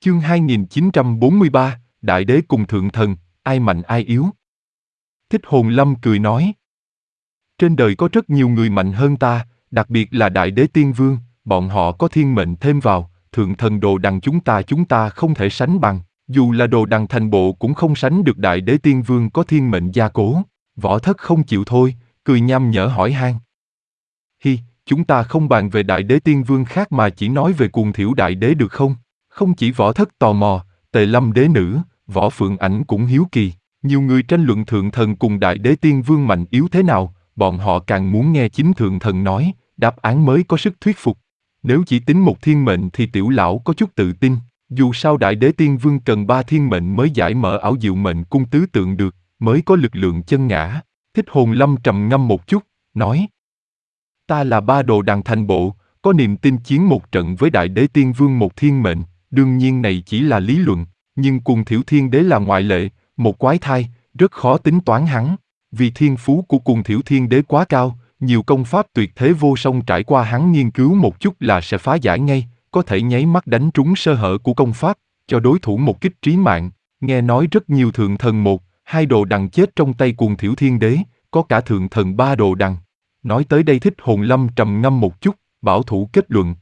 Chương 2943, Đại đế cùng thượng thần, ai mạnh ai yếu? Thích Hồn Lâm cười nói. Trên đời có rất nhiều người mạnh hơn ta, đặc biệt là Đại đế Tiên Vương, bọn họ có thiên mệnh thêm vào, thượng thần Đồ Đằng chúng ta không thể sánh bằng, dù là Đồ Đằng thành bộ cũng không sánh được Đại đế Tiên Vương có thiên mệnh gia cố. Võ Thất không chịu thôi, cười nham nhở hỏi han. Hi, chúng ta không bàn về Đại đế Tiên Vương khác mà chỉ nói về Cuồng Thiểu Đại đế được không? Không chỉ Võ Thất tò mò, Tề Lâm đế nữ, Võ Phượng Ảnh cũng hiếu kỳ. Nhiều người tranh luận thượng thần cùng Đại đế Tiên Vương mạnh yếu thế nào, bọn họ càng muốn nghe chính thượng thần nói, đáp án mới có sức thuyết phục. Nếu chỉ tính một thiên mệnh thì tiểu lão có chút tự tin, dù sao Đại đế Tiên Vương cần 3 thiên mệnh mới giải mở ảo diệu mệnh cung tứ tượng được, mới có lực lượng chân ngã. Thích Hồn Lâm trầm ngâm một chút, nói. Ta là 3 Đồ Đằng thành bộ, có niềm tin chiến một trận với Đại đế Tiên Vương một thiên mệnh, đương nhiên này chỉ là lý luận, nhưng Cuồng Thiểu Thiên Đế là ngoại lệ, một quái thai, rất khó tính toán hắn. Vì thiên phú của Cuồng Thiểu Thiên Đế quá cao, nhiều công pháp tuyệt thế vô song trải qua hắn nghiên cứu một chút là sẽ phá giải ngay, có thể nháy mắt đánh trúng sơ hở của công pháp, cho đối thủ một kích trí mạng. Nghe nói rất nhiều thượng thần 1, 2 Đồ Đằng chết trong tay Cuồng Thiểu Thiên Đế, có cả thượng thần 3 Đồ Đằng. Nói tới đây Thích Hồn Lâm trầm ngâm một chút, bảo thủ kết luận.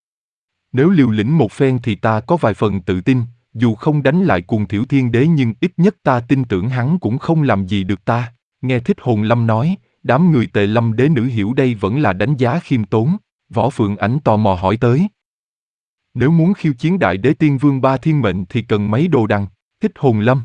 Nếu liều lĩnh một phen thì ta có vài phần tự tin, dù không đánh lại Cuồng Thiểu Thiên Đế nhưng ít nhất ta tin tưởng hắn cũng không làm gì được ta. Nghe Thích Hồn Lâm nói, đám người Tề Lâm đế nữ hiểu đây vẫn là đánh giá khiêm tốn. Võ Phượng Ảnh tò mò hỏi tới. Nếu muốn khiêu chiến Đại đế Tiên Vương 3 thiên mệnh thì cần mấy Đồ Đằng? Thích Hồn Lâm.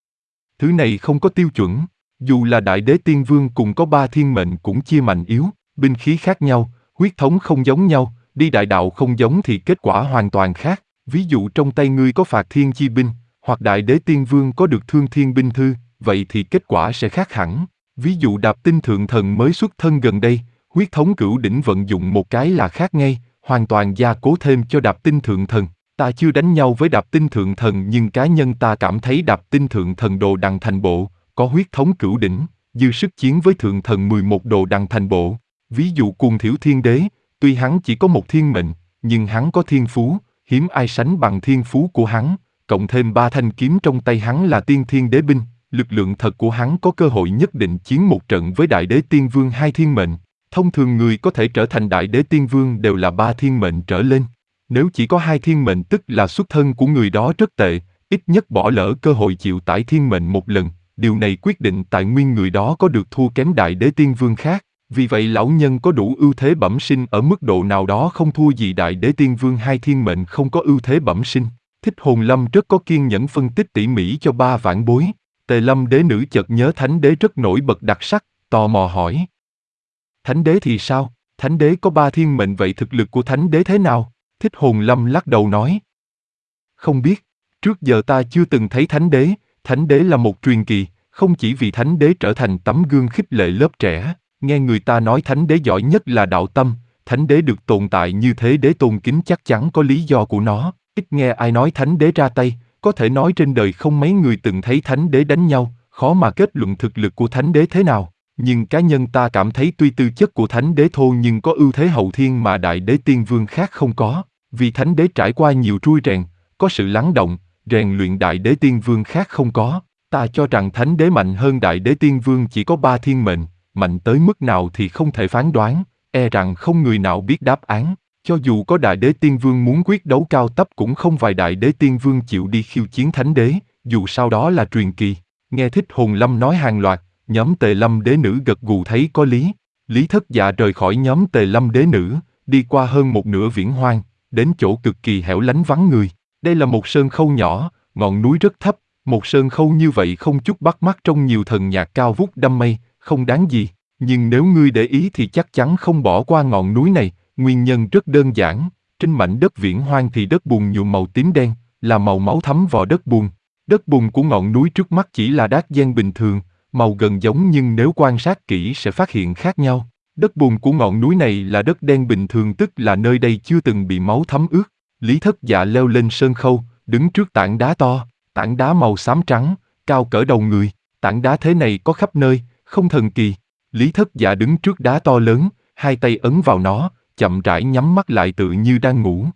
Thứ này không có tiêu chuẩn, dù là Đại đế Tiên Vương cùng có 3 thiên mệnh cũng chia mạnh yếu, binh khí khác nhau, huyết thống không giống nhau, đi đại đạo không giống thì kết quả hoàn toàn khác. Ví dụ trong tay ngươi có Phạt Thiên Chi binh, hoặc Đại đế Tiên Vương có được Thương Thiên binh thư, vậy thì kết quả sẽ khác hẳn. Ví dụ Đạp Tinh thượng thần mới xuất thân gần đây, huyết thống cửu đỉnh vận dụng một cái là khác ngay, hoàn toàn gia cố thêm cho Đạp Tinh thượng thần. Ta chưa đánh nhau với Đạp Tinh thượng thần nhưng cá nhân ta cảm thấy Đạp Tinh thượng thần Đồ Đằng thành bộ, có huyết thống cửu đỉnh, dư sức chiến với thượng thần 11 Đồ Đằng thành bộ. Ví dụ Cuồng Thiểu Thiên Đế, tuy hắn chỉ có một thiên mệnh, nhưng hắn có thiên phú, hiếm ai sánh bằng thiên phú của hắn, cộng thêm 3 thanh kiếm trong tay hắn là Tiên Thiên Đế binh, lực lượng thật của hắn có cơ hội nhất định chiến một trận với Đại đế Tiên Vương 2 thiên mệnh. Thông thường người có thể trở thành Đại đế Tiên Vương đều là 3 thiên mệnh trở lên. Nếu chỉ có 2 thiên mệnh tức là xuất thân của người đó rất tệ, ít nhất bỏ lỡ cơ hội chịu tải thiên mệnh một lần. Điều này quyết định tài nguyên người đó có được thua kém Đại đế Tiên Vương khác. Vì vậy lão nhân có đủ ưu thế bẩm sinh ở mức độ nào đó không thua gì Đại đế Tiên Vương 2 thiên mệnh không có ưu thế bẩm sinh. Thích Hồn Lâm rất có kiên nhẫn phân tích tỉ mỉ cho 3 vãn bối. Tề Lâm đế nữ chợt nhớ Thánh đế rất nổi bật đặc sắc, tò mò hỏi. Thánh đế thì sao? Thánh đế có 3 thiên mệnh vậy thực lực của Thánh đế thế nào? Thích Hồn Lâm lắc đầu nói. Không biết, trước giờ ta chưa từng thấy Thánh đế là một truyền kỳ, không chỉ vì Thánh đế trở thành tấm gương khích lệ lớp trẻ, nghe người ta nói Thánh đế giỏi nhất là đạo tâm, Thánh đế được tồn tại như thế đế tôn kính chắc chắn có lý do của nó, ít nghe ai nói Thánh đế ra tay, có thể nói trên đời không mấy người từng thấy Thánh đế đánh nhau, khó mà kết luận thực lực của Thánh đế thế nào. Nhưng cá nhân ta cảm thấy tuy tư chất của Thánh đế thô nhưng có ưu thế hậu thiên mà Đại đế Tiên Vương khác không có, vì Thánh đế trải qua nhiều trui rèn, có sự lắng động, rèn luyện Đại đế Tiên Vương khác không có. Ta cho rằng Thánh đế mạnh hơn Đại đế Tiên Vương chỉ có 3 thiên mệnh, mạnh tới mức nào thì không thể phán đoán, e rằng không người nào biết đáp án. Cho dù có Đại đế Tiên Vương muốn quyết đấu cao cấp cũng không vài Đại đế Tiên Vương chịu đi khiêu chiến Thánh đế, dù sau đó là truyền kỳ. Nghe Thích Hồn Lâm nói hàng loạt, nhóm Tề Lâm đế nữ gật gù thấy có lý. Lý Thất Dạ rời khỏi nhóm Tề Lâm đế nữ, đi qua hơn một nửa viễn hoang, đến chỗ cực kỳ hẻo lánh vắng người. Đây là một sơn khâu nhỏ, ngọn núi rất thấp, một sơn khâu như vậy không chút bắt mắt trong nhiều thần nhạc cao vút đâm mây, không đáng gì. Nhưng nếu ngươi để ý thì chắc chắn không bỏ qua ngọn núi này, nguyên nhân rất đơn giản. Trên mảnh đất viễn hoang thì đất bùn nhuộm màu tím đen, là màu máu thấm vào đất bùn. Đất bùn của ngọn núi trước mắt chỉ là đát gen bình thường, màu gần giống nhưng nếu quan sát kỹ sẽ phát hiện khác nhau. Đất bùn của ngọn núi này là đất đen bình thường tức là nơi đây chưa từng bị máu thấm ướt. Lý Thất Dạ leo lên sơn khâu, đứng trước tảng đá to, tảng đá màu xám trắng, cao cỡ đầu người. Tảng đá thế này có khắp nơi, không thần kỳ. Lý Thất Dạ đứng trước đá to lớn, hai tay ấn vào nó, chậm rãi nhắm mắt lại tự như đang ngủ.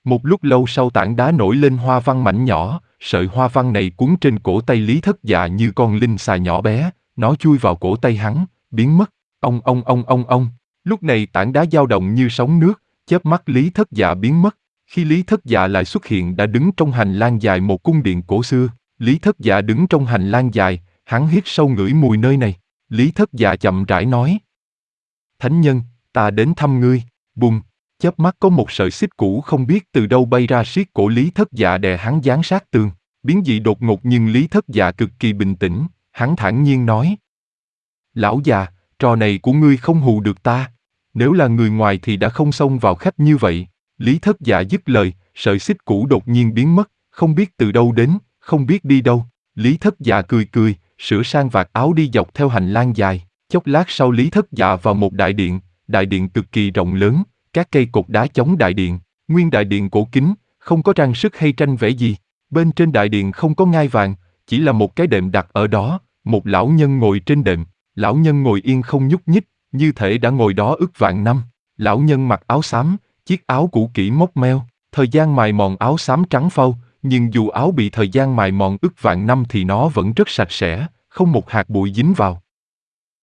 Một lúc lâu sau tảng đá nổi lên hoa văn mảnh nhỏ, sợi hoa văn này quấn trên cổ tay Lý Thất Dạ như con linh xà nhỏ bé, nó chui vào cổ tay hắn, biến mất. Ông. Lúc này tảng đá dao động như sóng nước, chớp mắt Lý Thất Dạ biến mất. Khi Lý Thất Dạ lại xuất hiện đã đứng trong hành lang dài một cung điện cổ xưa. Lý Thất Dạ đứng trong hành lang dài, hắn hít sâu ngửi mùi nơi này. Lý Thất Dạ chậm rãi nói: Thánh nhân, ta đến thăm ngươi. Bùng, chớp mắt có một sợi xích cũ không biết từ đâu bay ra siết cổ Lý Thất Dạ đè hắn dán sát tường. Biến dị đột ngột nhưng Lý Thất Dạ cực kỳ bình tĩnh, hắn thản nhiên nói: Lão già, trò này của ngươi không hù được ta. Nếu là người ngoài thì đã không xông vào khách như vậy. Lý Thất Dạ dứt lời, sợi xích cũ đột nhiên biến mất, không biết từ đâu đến, không biết đi đâu. Lý Thất Dạ cười, sửa sang vạt áo đi dọc theo hành lang dài. Chốc lát sau Lý Thất Dạ vào một đại điện cực kỳ rộng lớn, các cây cột đá chống đại điện, nguyên đại điện cổ kính, không có trang sức hay tranh vẽ gì. Bên trên đại điện không có ngai vàng, chỉ là một cái đệm đặt ở đó, một lão nhân ngồi trên đệm. Lão nhân ngồi yên không nhúc nhích, như thể đã ngồi đó ức vạn năm. Lão nhân mặc áo xám, chiếc áo cũ kỹ móc meo, thời gian mài mòn áo xám trắng phau, nhưng dù áo bị thời gian mài mòn ức vạn năm thì nó vẫn rất sạch sẽ, không một hạt bụi dính vào.